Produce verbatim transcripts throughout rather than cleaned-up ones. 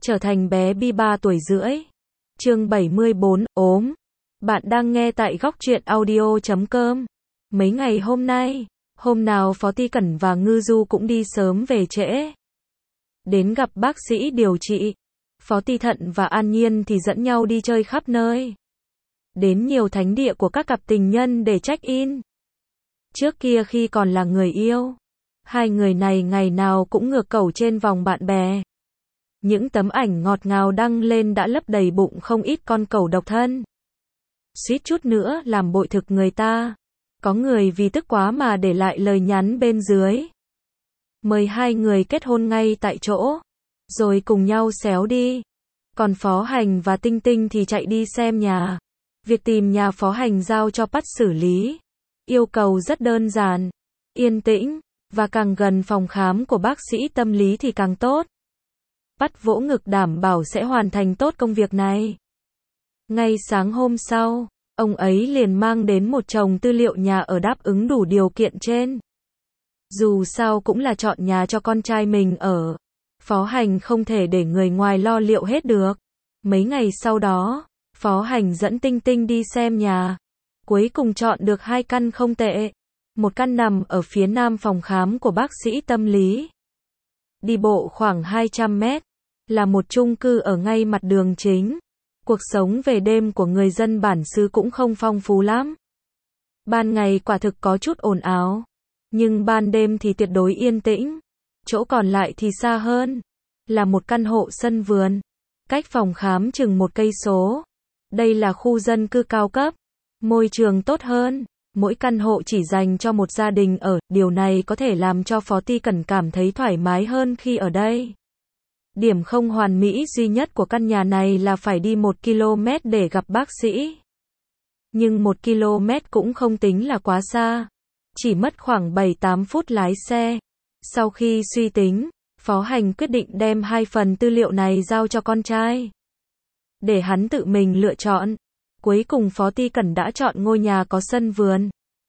trở thành bé Bi ba tuổi rưỡi. Chương bảy mươi bốn, ốm. Bạn đang nghe tại góc truyện audio chấm com. Mấy ngày hôm nay, hôm nào Phó Ti Cẩn và Ngư Du cũng đi sớm về trễ. Đến gặp bác sĩ điều trị. Phó Ti Thận và An Nhiên thì dẫn nhau đi chơi khắp nơi. Đến nhiều thánh địa của các cặp tình nhân để check-in. Trước kia khi còn là người yêu, hai người này ngày nào cũng ngược cẩu trên vòng bạn bè. Những tấm ảnh ngọt ngào đăng lên đã lấp đầy bụng không ít con cẩu độc thân. Suýt chút nữa làm bội thực người ta. Có người vì tức quá mà để lại lời nhắn bên dưới. Mời hai người kết hôn ngay tại chỗ, rồi cùng nhau xéo đi. Còn Phó Hành và Tinh Tinh thì chạy đi xem nhà. Việc tìm nhà Phó Hành giao cho Pắt xử lý. Yêu cầu rất đơn giản, yên tĩnh, và càng gần phòng khám của bác sĩ tâm lý thì càng tốt. Pắt vỗ ngực đảm bảo sẽ hoàn thành tốt công việc này. Ngay sáng hôm sau, ông ấy liền mang đến một chồng tư liệu nhà ở đáp ứng đủ điều kiện trên. Dù sao cũng là chọn nhà cho con trai mình ở. Phó Hành không thể để người ngoài lo liệu hết được. Mấy ngày sau đó, Phó Hành dẫn Tinh Tinh đi xem nhà. Cuối cùng chọn được hai căn không tệ. Một căn nằm ở phía nam phòng khám của bác sĩ tâm lý. Đi bộ khoảng hai trăm mét. Là một chung cư ở ngay mặt đường chính. Cuộc sống về đêm của người dân bản xứ cũng không phong phú lắm. Ban ngày quả thực có chút ồn ào. Nhưng ban đêm thì tuyệt đối yên tĩnh. Chỗ còn lại thì xa hơn. Là một căn hộ sân vườn. Cách phòng khám chừng một cây số. Đây là khu dân cư cao cấp. Môi trường tốt hơn. Mỗi căn hộ chỉ dành cho một gia đình ở. Điều này có thể làm cho Phó Ti Cẩn cảm thấy thoải mái hơn khi ở đây. Điểm không hoàn mỹ duy nhất của căn nhà này là phải đi một ki lô mét để gặp bác sĩ. Nhưng một ki lô mét cũng không tính là quá xa. Chỉ mất khoảng bảy tám phút lái xe. Sau khi suy tính, Phó Hành quyết định đem hai phần tư liệu này giao cho con trai. Để hắn tự mình lựa chọn. Cuối cùng Phó Ti Cẩn đã chọn ngôi nhà có sân vườn.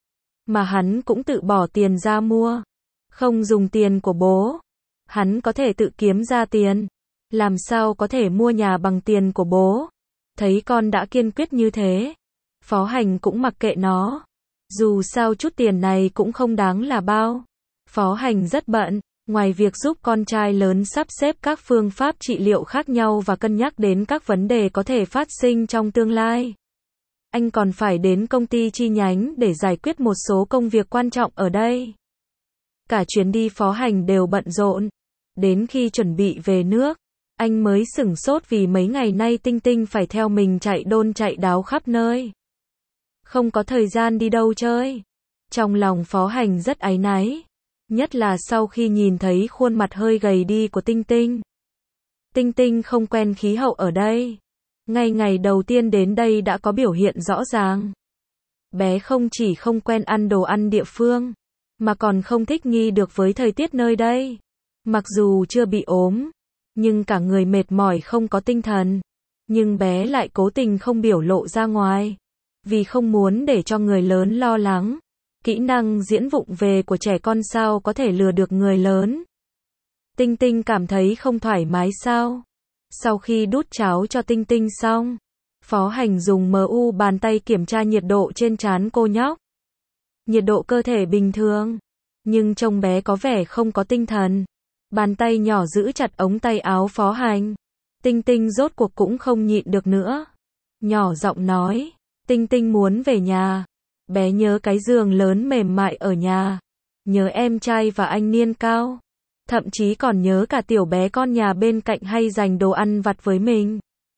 Mà hắn cũng tự bỏ tiền ra mua. Không dùng tiền của bố. Hắn có thể tự kiếm ra tiền. Làm sao có thể mua nhà bằng tiền của bố. Thấy con đã kiên quyết như thế. Phó Hành cũng mặc kệ nó. Dù sao chút tiền này cũng không đáng là bao. Phó Hành rất bận. Ngoài việc giúp con trai lớn sắp xếp các phương pháp trị liệu khác nhau và cân nhắc đến các vấn đề có thể phát sinh trong tương lai. Anh còn phải đến công ty chi nhánh để giải quyết một số công việc quan trọng ở đây. Cả chuyến đi Phó Hành đều bận rộn. Đến khi chuẩn bị về nước, anh mới sửng sốt vì mấy ngày nay Tinh Tinh phải theo mình chạy đôn chạy đáo khắp nơi. Không có thời gian đi đâu chơi. Trong lòng Phó Hành rất áy náy. Nhất là sau khi nhìn thấy khuôn mặt hơi gầy đi của Tinh Tinh. Tinh Tinh không quen khí hậu ở đây. Ngay ngày đầu tiên đến đây đã có biểu hiện rõ ràng. Bé không chỉ không quen ăn đồ ăn địa phương, mà còn không thích nghi được với thời tiết nơi đây. Mặc dù chưa bị ốm, nhưng cả người mệt mỏi không có tinh thần. Nhưng bé lại cố tình không biểu lộ ra ngoài. Vì không muốn để cho người lớn lo lắng. Kỹ năng diễn vụng về của trẻ con sao có thể lừa được người lớn. Tinh Tinh cảm thấy không thoải mái sao. Sau khi đút cháo cho Tinh Tinh xong, Phó Hành dùng em u bàn tay kiểm tra nhiệt độ trên trán cô nhóc. Nhiệt độ cơ thể bình thường, nhưng trông bé có vẻ không có tinh thần. Bàn tay nhỏ giữ chặt ống tay áo Phó Hành. Tinh Tinh rốt cuộc cũng không nhịn được nữa. Nhỏ giọng nói, Tinh Tinh muốn về nhà. Bé nhớ cái giường lớn mềm mại ở nhà. Nhớ em trai và anh Niên Cao. Thậm chí còn nhớ cả tiểu bé con nhà bên cạnh hay dành đồ ăn vặt với mình.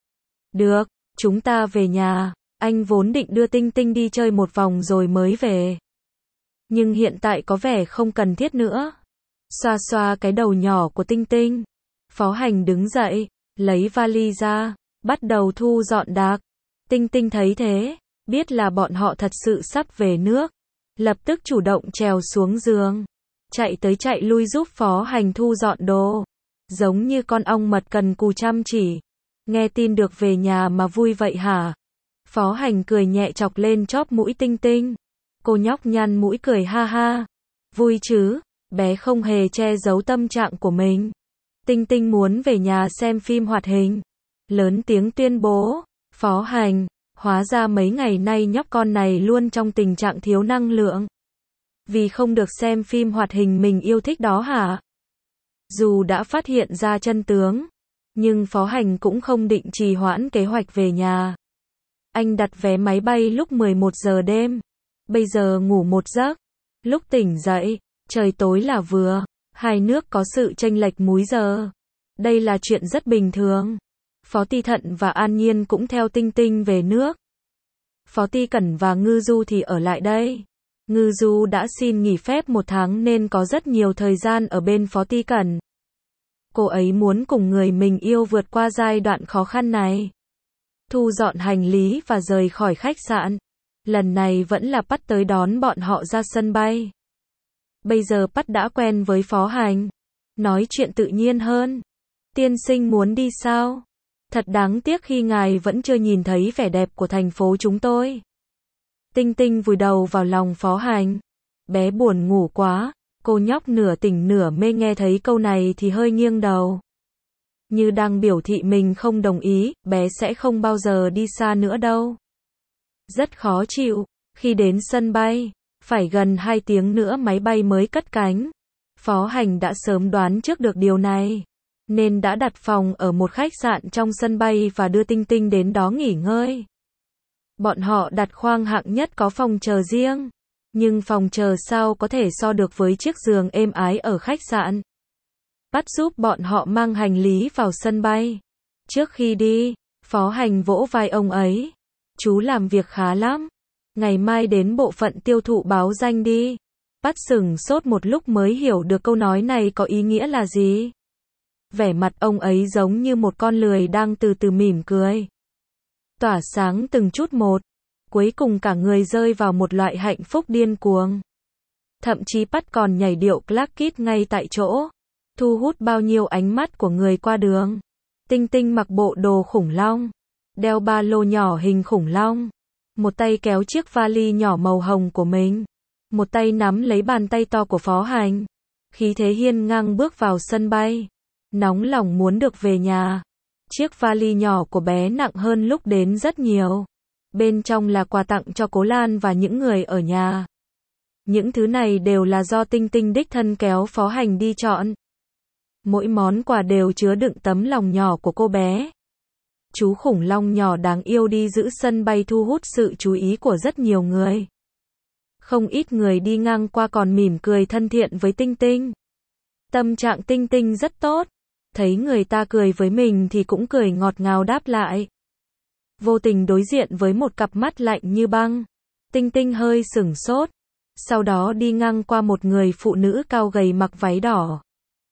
Được, chúng ta về nhà. Anh vốn định đưa Tinh Tinh đi chơi một vòng rồi mới về. Nhưng hiện tại có vẻ không cần thiết nữa. Xoa xoa cái đầu nhỏ của Tinh Tinh. Phó Hành đứng dậy, lấy vali ra, bắt đầu thu dọn đạc. Tinh Tinh thấy thế, biết là bọn họ thật sự sắp về nước. Lập tức chủ động trèo xuống giường. Chạy tới chạy lui giúp Phó Hành thu dọn đồ. Giống như con ong mật cần cù chăm chỉ. Nghe tin được về nhà mà vui vậy hả? Phó Hành cười nhẹ chọc lên chóp mũi Tinh Tinh. Cô nhóc nhăn mũi cười ha ha. Vui chứ? Bé không hề che giấu tâm trạng của mình. Tinh Tinh muốn về nhà xem phim hoạt hình. Lớn tiếng tuyên bố. Phó Hành, hóa ra mấy ngày nay nhóc con này luôn trong tình trạng thiếu năng lượng. Vì không được xem phim hoạt hình mình yêu thích đó hả? Dù đã phát hiện ra chân tướng, nhưng Phó Hành cũng không định trì hoãn kế hoạch về nhà. Anh đặt vé máy bay lúc mười một giờ đêm. Bây giờ ngủ một giấc. Lúc tỉnh dậy, trời tối là vừa. Hai nước có sự chênh lệch múi giờ. Đây là chuyện rất bình thường. Phó Ti Thận và An Nhiên cũng theo Tinh Tinh về nước. Phó Ti Cẩn và Ngư Du thì ở lại đây. Ngư Du đã xin nghỉ phép một tháng nên có rất nhiều thời gian ở bên Phó Ti Cẩn. Cô ấy muốn cùng người mình yêu vượt qua giai đoạn khó khăn này. Thu dọn hành lý và rời khỏi khách sạn. Lần này vẫn là Pắt tới đón bọn họ ra sân bay. Bây giờ Pắt đã quen với Phó Hành. Nói chuyện tự nhiên hơn. Tiên sinh muốn đi sao? Thật đáng tiếc khi ngài vẫn chưa nhìn thấy vẻ đẹp của thành phố chúng tôi. Tinh Tinh vùi đầu vào lòng Phó Hành. Bé buồn ngủ quá. Cô nhóc nửa tỉnh nửa mê nghe thấy câu này thì hơi nghiêng đầu. Như đang biểu thị mình không đồng ý, bé sẽ không bao giờ đi xa nữa đâu. Rất khó chịu. Khi đến sân bay, phải gần hai tiếng nữa máy bay mới cất cánh. Phó Hành đã sớm đoán trước được điều này, nên đã đặt phòng ở một khách sạn trong sân bay và đưa Tinh Tinh đến đó nghỉ ngơi. Bọn họ đặt khoang hạng nhất có phòng chờ riêng, nhưng phòng chờ sao có thể so được với chiếc giường êm ái ở khách sạn. Bắt giúp bọn họ mang hành lý vào sân bay. Trước khi đi, Phó Hành vỗ vai ông ấy. Chú làm việc khá lắm. Ngày mai đến bộ phận tiêu thụ báo danh đi. Bắt sửng sốt một lúc mới hiểu được câu nói này có ý nghĩa là gì. Vẻ mặt ông ấy giống như một con lười đang từ từ mỉm cười. Tỏa sáng từng chút một. Cuối cùng cả người rơi vào một loại hạnh phúc điên cuồng. Thậm chí Pắt còn nhảy điệu Clark Kid ngay tại chỗ. Thu hút bao nhiêu ánh mắt của người qua đường. Tinh Tinh mặc bộ đồ khủng long. Đeo ba lô nhỏ hình khủng long. Một tay kéo chiếc vali nhỏ màu hồng của mình. Một tay nắm lấy bàn tay to của Phó Hành. Khí thế hiên ngang bước vào sân bay. Nóng lòng muốn được về nhà. Chiếc vali nhỏ của bé nặng hơn lúc đến rất nhiều. Bên trong là quà tặng cho Cố Lan và những người ở nhà. Những thứ này đều là do Tinh Tinh đích thân kéo Phó Hành đi chọn. Mỗi món quà đều chứa đựng tấm lòng nhỏ của cô bé. Chú khủng long nhỏ đáng yêu đi giữ sân bay thu hút sự chú ý của rất nhiều người. Không ít người đi ngang qua còn mỉm cười thân thiện với Tinh Tinh. Tâm trạng Tinh Tinh rất tốt. Thấy người ta cười với mình thì cũng cười ngọt ngào đáp lại. Vô tình đối diện với một cặp mắt lạnh như băng. Tinh Tinh hơi sửng sốt. Sau đó đi ngang qua một người phụ nữ cao gầy mặc váy đỏ.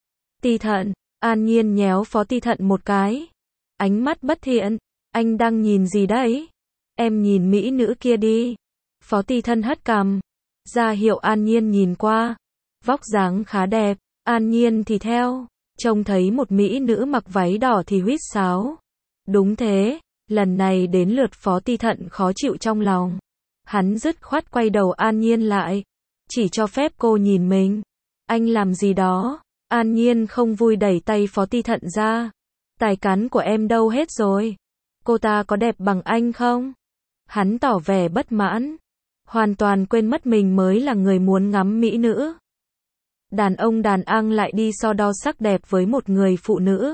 Ti Thận, An Nhiên nhéo Phó Ti Thận một cái. Ánh mắt bất thiện. Anh đang nhìn gì đấy? Em nhìn mỹ nữ kia đi. Phó Ti Thận hất cằm. Ra hiệu An Nhiên nhìn qua. Vóc dáng khá đẹp. An Nhiên thì theo. Trông thấy một mỹ nữ mặc váy đỏ thì huýt sáo. Đúng thế. Lần này đến lượt Phó Ti Thận khó chịu trong lòng. Hắn dứt khoát quay đầu An Nhiên lại. Chỉ cho phép cô nhìn mình. Anh làm gì đó? An Nhiên không vui đẩy tay Phó Ti Thận ra. Tài cán của em đâu hết rồi? Cô ta có đẹp bằng anh không? Hắn tỏ vẻ bất mãn. Hoàn toàn quên mất mình mới là người muốn ngắm mỹ nữ. Đàn ông đàn anh lại đi so đo sắc đẹp với một người phụ nữ.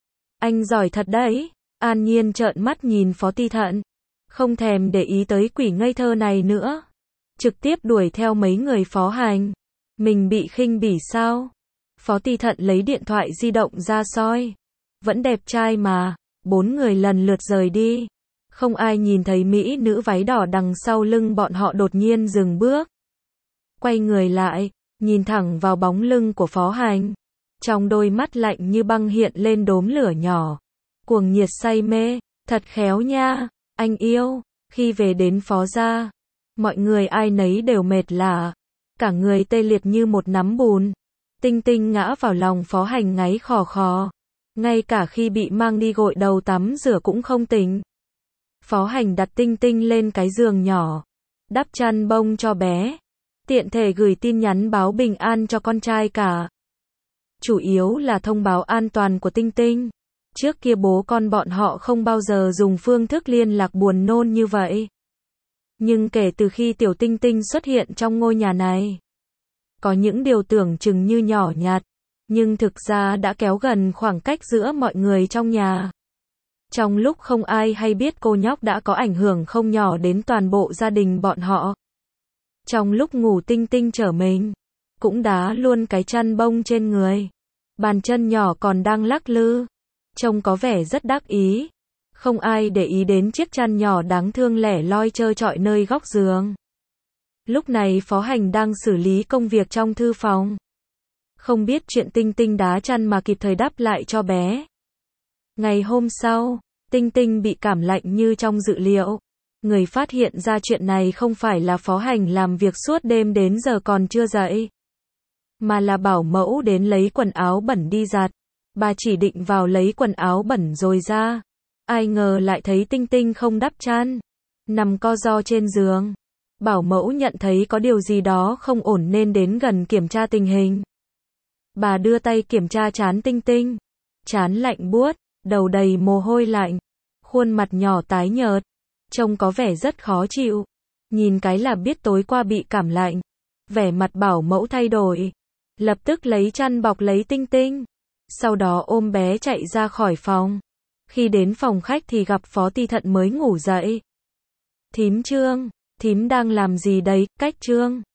Anh giỏi thật đấy. An Nhiên trợn mắt nhìn Phó Ti Thận. Không thèm để ý tới quỷ ngây thơ này nữa. Trực tiếp đuổi theo mấy người Phó Hành. Mình bị khinh bỉ sao? Phó Ti Thận lấy điện thoại di động ra soi. Vẫn đẹp trai mà. Bốn người lần lượt rời đi. Không ai nhìn thấy mỹ nữ váy đỏ đằng sau lưng bọn họ đột nhiên dừng bước. Quay người lại, nhìn thẳng vào bóng lưng của Phó Hành. Trong đôi mắt lạnh như băng hiện lên đốm lửa nhỏ. Cuồng nhiệt say mê, thật khéo nha, anh yêu. Khi về đến Phó gia, mọi người ai nấy đều mệt lả. Cả người tê liệt như một nắm bùn. Tinh Tinh ngã vào lòng Phó Hành ngáy khò khò. Ngay cả khi bị mang đi gội đầu tắm rửa cũng không tỉnh. Phó Hành đặt Tinh Tinh lên cái giường nhỏ. Đắp chăn bông cho bé. Tiện thể gửi tin nhắn báo bình an cho con trai cả. chủ yếu là thông báo an toàn của Tinh Tinh. Trước kia bố con bọn họ không bao giờ dùng phương thức liên lạc buồn nôn như vậy. Nhưng kể từ khi Tiểu Tinh Tinh xuất hiện trong ngôi nhà này, có những điều tưởng chừng như nhỏ nhặt, nhưng thực ra đã kéo gần khoảng cách giữa mọi người trong nhà. Trong lúc không ai hay biết, cô nhóc đã có ảnh hưởng không nhỏ đến toàn bộ gia đình bọn họ. Trong lúc ngủ, Tinh Tinh trở mình, cũng đá luôn cái chăn bông trên người. Bàn chân nhỏ còn đang lắc lư, trông có vẻ rất đắc ý. Không ai để ý đến chiếc chăn nhỏ đáng thương lẻ loi trơ trọi nơi góc giường. Lúc này Phó Hành đang xử lý công việc trong thư phòng. Không biết chuyện Tinh Tinh đá chăn mà kịp thời đáp lại cho bé. Ngày hôm sau, Tinh Tinh bị cảm lạnh như trong dự liệu. Người phát hiện ra chuyện này không phải là Phó Hành làm việc suốt đêm đến giờ còn chưa dậy, mà là bảo mẫu đến lấy quần áo bẩn đi giặt. Bà chỉ định vào lấy quần áo bẩn rồi ra. Ai ngờ lại thấy Tinh Tinh không đắp chăn, nằm co ro trên giường. Bảo mẫu nhận thấy có điều gì đó không ổn nên đến gần kiểm tra tình hình. Bà đưa tay kiểm tra trán Tinh Tinh. Trán lạnh buốt, đầu đầy mồ hôi lạnh, khuôn mặt nhỏ tái nhợt, trông có vẻ rất khó chịu. Nhìn cái là biết tối qua bị cảm lạnh. Vẻ mặt bảo mẫu thay đổi, lập tức lấy chăn bọc lấy Tinh Tinh, sau đó ôm bé chạy ra khỏi phòng. Khi đến phòng khách thì gặp Phó Ti Thận mới ngủ dậy. Thím Trương, thím đang làm gì đấy? Cách Trương,